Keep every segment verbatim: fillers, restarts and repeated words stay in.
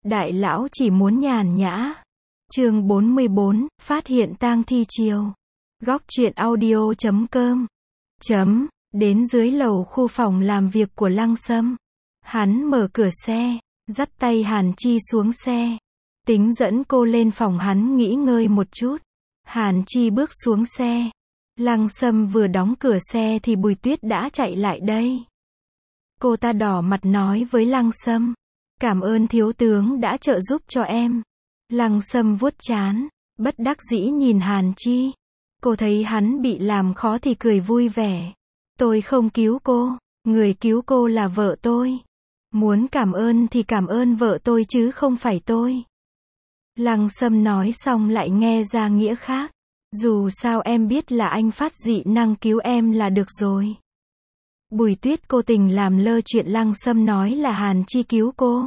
Đại lão chỉ muốn nhàn nhã. Chương bốn mươi bốn, phát hiện tang thi chiều. Góc truyện audio chấm com. Chấm, đến dưới lầu khu phòng làm việc của Lăng Sâm. Hắn mở cửa xe, dắt tay Hàn Chi xuống xe. Tính dẫn cô lên phòng hắn nghỉ ngơi một chút. Hàn Chi bước xuống xe. Lăng Sâm vừa đóng cửa xe thì Bùi Tuyết đã chạy lại đây. Cô ta đỏ mặt nói với Lăng Sâm. Cảm ơn thiếu tướng đã trợ giúp cho em. Lăng Sâm vuốt trán, bất đắc dĩ nhìn Hàn Chi. Cô thấy hắn bị làm khó thì cười vui vẻ. Tôi không cứu cô, người cứu cô là vợ tôi. Muốn cảm ơn thì cảm ơn vợ tôi chứ không phải tôi. Lăng Sâm nói xong lại nghe ra nghĩa khác. Dù sao em biết là anh phát dị năng cứu em là được rồi. Bùi Tuyết cố tình làm lơ chuyện Lăng Sâm nói là Hàn Chi cứu cô.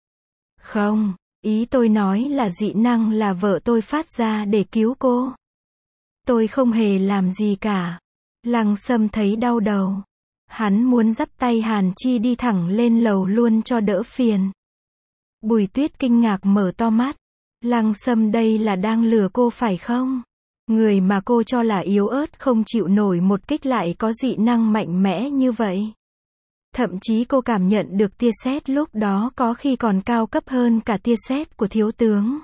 Không, ý tôi nói là dị năng là vợ tôi phát ra để cứu cô. Tôi không hề làm gì cả. Lăng Sâm thấy đau đầu. Hắn muốn dắt tay Hàn Chi đi thẳng lên lầu luôn cho đỡ phiền. Bùi Tuyết kinh ngạc mở to mắt. Lăng Sâm đây là đang lừa cô phải không? Người mà cô cho là yếu ớt không chịu nổi một kích lại có dị năng mạnh mẽ như vậy. Thậm chí cô cảm nhận được tia sét lúc đó có khi còn cao cấp hơn cả tia sét của thiếu tướng.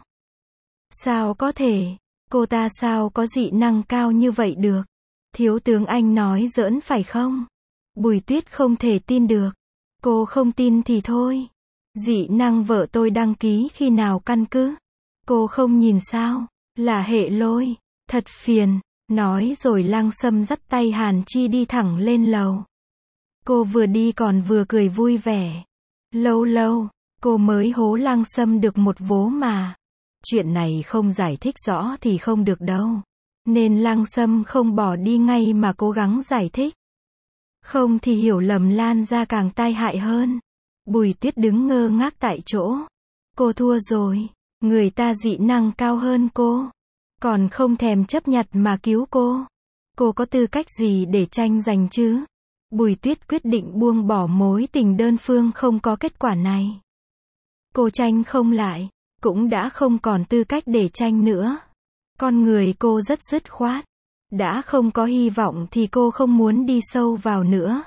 Sao có thể? Cô ta sao có dị năng cao như vậy được? Thiếu tướng anh nói giỡn phải không? Bùi Tuyết không thể tin được. Cô không tin thì thôi. Dị năng vợ tôi đăng ký khi nào căn cứ? Cô không nhìn sao? Là hệ lôi. Thật phiền. Nói rồi Lăng Sâm dắt tay Hàn Chi đi thẳng lên lầu. Cô vừa đi còn vừa cười vui vẻ. Lâu lâu, cô mới hố Lăng Sâm được một vố mà. Chuyện này không giải thích rõ thì không được đâu. Nên Lăng Sâm không bỏ đi ngay mà cố gắng giải thích. Không thì hiểu lầm lan ra càng tai hại hơn. Bùi Tuyết đứng ngơ ngác tại chỗ. Cô thua rồi. Người ta dị năng cao hơn cô. Còn không thèm chấp nhặt mà cứu cô. Cô có tư cách gì để tranh giành chứ? Bùi Tuyết quyết định buông bỏ mối tình đơn phương không có kết quả này. Cô tranh không lại, cũng đã không còn tư cách để tranh nữa. Con người cô rất dứt khoát. Đã không có hy vọng thì cô không muốn đi sâu vào nữa.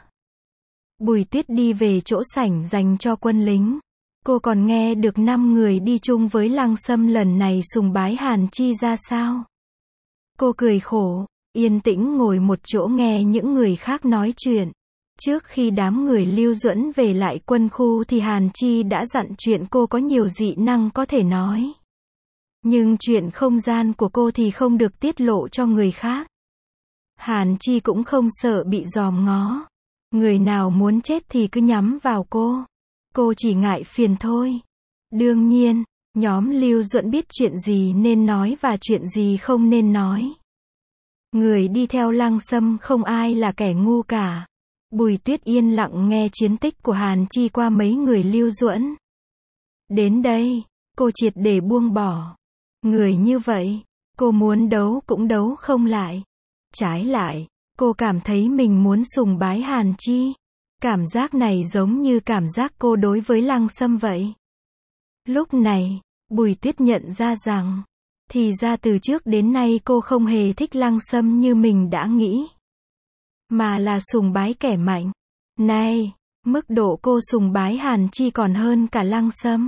Bùi Tuyết đi về chỗ sảnh dành cho quân lính. Cô còn nghe được năm người đi chung với Lăng Sâm lần này sùng bái Hàn Chi ra sao. Cô cười khổ, yên tĩnh ngồi một chỗ nghe những người khác nói chuyện. Trước khi đám người Lưu Duẫn về lại quân khu thì Hàn Chi đã dặn chuyện cô có nhiều dị năng có thể nói. Nhưng chuyện không gian của cô thì không được tiết lộ cho người khác. Hàn Chi cũng không sợ bị dòm ngó. Người nào muốn chết thì cứ nhắm vào cô. Cô chỉ ngại phiền thôi. Đương nhiên, nhóm Lưu Duẫn biết chuyện gì nên nói và chuyện gì không nên nói. Người đi theo Lăng Sâm không ai là kẻ ngu cả. Bùi Tuyết yên lặng nghe chiến tích của Hàn Chi qua mấy người Lưu Duẫn. Đến đây, cô triệt để buông bỏ. Người như vậy, cô muốn đấu cũng đấu không lại. Trái lại, cô cảm thấy mình muốn sùng bái Hàn Chi. Cảm giác này giống như cảm giác cô đối với Lăng Sâm vậy. Lúc này, Bùi Tuyết nhận ra rằng, thì ra từ trước đến nay cô không hề thích Lăng Sâm như mình đã nghĩ. Mà là sùng bái kẻ mạnh. Này, mức độ cô sùng bái Hàn Chi còn hơn cả Lăng Sâm.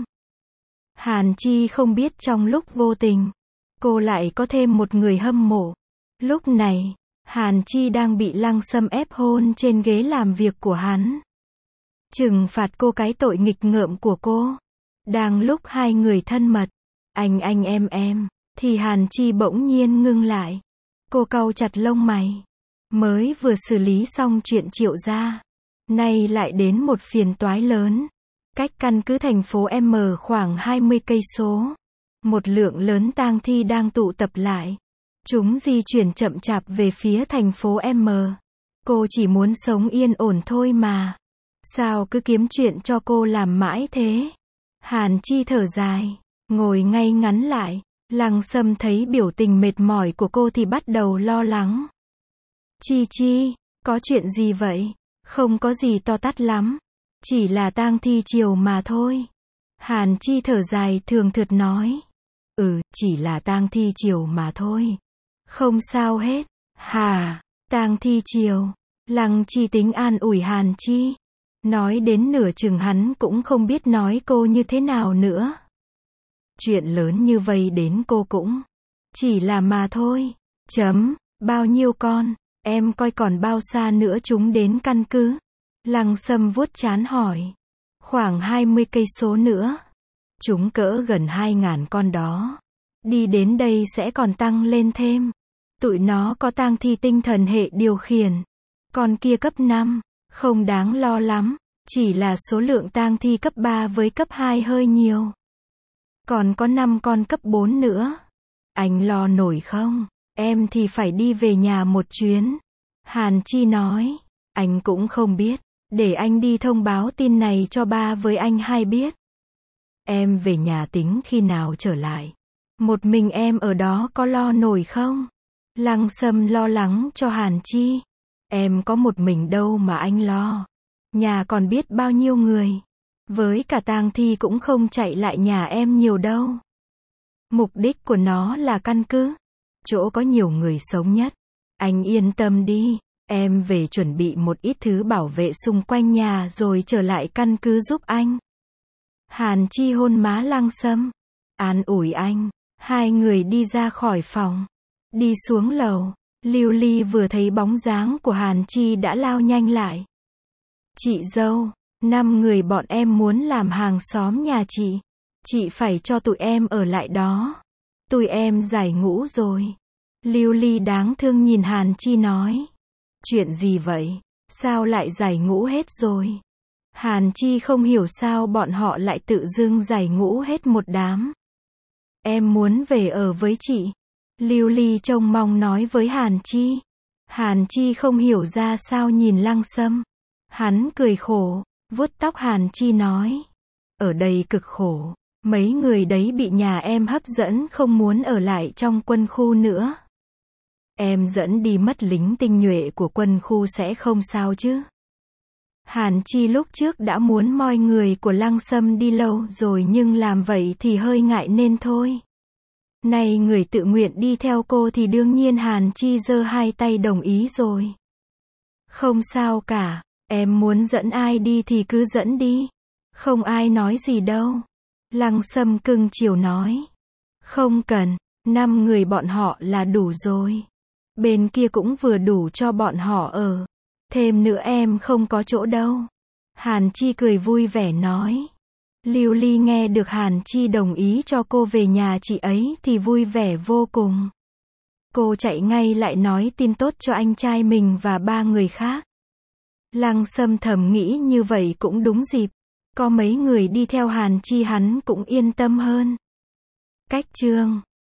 Hàn Chi không biết trong lúc vô tình, cô lại có thêm một người hâm mộ. Lúc này, Hàn Chi đang bị Lăng Sâm ép hôn trên ghế làm việc của hắn. Trừng phạt cô cái tội nghịch ngợm của cô. Đang lúc hai người thân mật, anh anh em em, thì Hàn Chi bỗng nhiên ngưng lại. Cô cau chặt lông mày. Mới vừa xử lý xong chuyện Triệu gia, nay lại đến một phiền toái lớn. Cách căn cứ thành phố M khoảng hai mươi cây số. Một lượng lớn tang thi đang tụ tập lại. Chúng di chuyển chậm chạp về phía thành phố M. Cô chỉ muốn sống yên ổn thôi mà. Sao cứ kiếm chuyện cho cô làm mãi thế? Hàn Chi thở dài, ngồi ngay ngắn lại. Lăng Sâm thấy biểu tình mệt mỏi của cô thì bắt đầu lo lắng. Chi Chi, có chuyện gì vậy? Không có gì to tát lắm. Chỉ là tang thi chiều mà thôi. Hàn Chi thở dài thường thượt nói. Ừ, chỉ là tang thi chiều mà thôi. Không sao hết. Hà, tang thi chiều. Lăng Chi tính an ủi Hàn Chi. Nói đến nửa chừng hắn cũng không biết nói cô như thế nào nữa. Chuyện lớn như vây đến cô cũng chỉ là mà thôi. Chấm, bao nhiêu con, em coi còn bao xa nữa chúng đến căn cứ. Lăng Sâm vuốt trán hỏi. Khoảng hai mươi cây số nữa. Chúng cỡ gần hai ngàn con đó. Đi đến đây sẽ còn tăng lên thêm. Tụi nó có tang thi tinh thần hệ điều khiển. Con kia cấp năm, không đáng lo lắm. Chỉ là số lượng tang thi cấp ba với cấp hai hơi nhiều. Còn có năm con cấp bốn nữa. Anh lo nổi không? Em thì phải đi về nhà một chuyến. Hàn Chi nói. Anh cũng không biết. Để anh đi thông báo tin này cho ba với anh hai biết. Em về nhà tính khi nào trở lại. Một mình em ở đó có lo nổi không? Lăng Sâm lo lắng cho Hàn Chi. Em có một mình đâu mà anh lo. Nhà còn biết bao nhiêu người. Với cả tang thi cũng không chạy lại nhà em nhiều đâu. Mục đích của nó là căn cứ. Chỗ có nhiều người sống nhất. Anh yên tâm đi. Em về chuẩn bị một ít thứ bảo vệ xung quanh nhà rồi trở lại căn cứ giúp anh. Hàn Chi hôn má Lăng Sâm. An ủi anh. Hai người đi ra khỏi phòng. Đi xuống lầu. Lưu Ly vừa thấy bóng dáng của Hàn Chi đã lao nhanh lại. Chị dâu, năm người bọn em muốn làm hàng xóm nhà chị. Chị phải cho tụi em ở lại đó. Tụi em giải ngũ rồi. Lưu Ly đáng thương nhìn Hàn Chi nói. Chuyện gì vậy? Sao lại giải ngũ hết rồi? Hàn Chi không hiểu sao bọn họ lại tự dưng giải ngũ hết một đám. Em muốn về ở với chị. Lưu Ly trông mong nói với Hàn Chi. Hàn Chi không hiểu ra sao nhìn Lăng Sâm. Hắn cười khổ, vuốt tóc Hàn Chi nói. Ở đây cực khổ. Mấy người đấy bị nhà em hấp dẫn không muốn ở lại trong quân khu nữa. Em dẫn đi mất lính tinh nhuệ của quân khu sẽ không sao chứ? Hàn Chi lúc trước đã muốn moi người của Lăng Sâm đi lâu rồi nhưng làm vậy thì hơi ngại nên thôi. Này người tự nguyện đi theo cô thì đương nhiên Hàn Chi giơ hai tay đồng ý rồi. Không sao cả, em muốn dẫn ai đi thì cứ dẫn đi. Không ai nói gì đâu. Lăng Sâm cưng chiều nói. Không cần, năm người bọn họ là đủ rồi. Bên kia cũng vừa đủ cho bọn họ ở. Thêm nữa em không có chỗ đâu. Hàn Chi cười vui vẻ nói. Lưu Ly nghe được Hàn Chi đồng ý cho cô về nhà chị ấy thì vui vẻ vô cùng. Cô chạy ngay lại nói tin tốt cho anh trai mình và ba người khác. Lăng Sâm thầm nghĩ như vậy cũng đúng dịp. Có mấy người đi theo Hàn Chi hắn cũng yên tâm hơn. Cách chương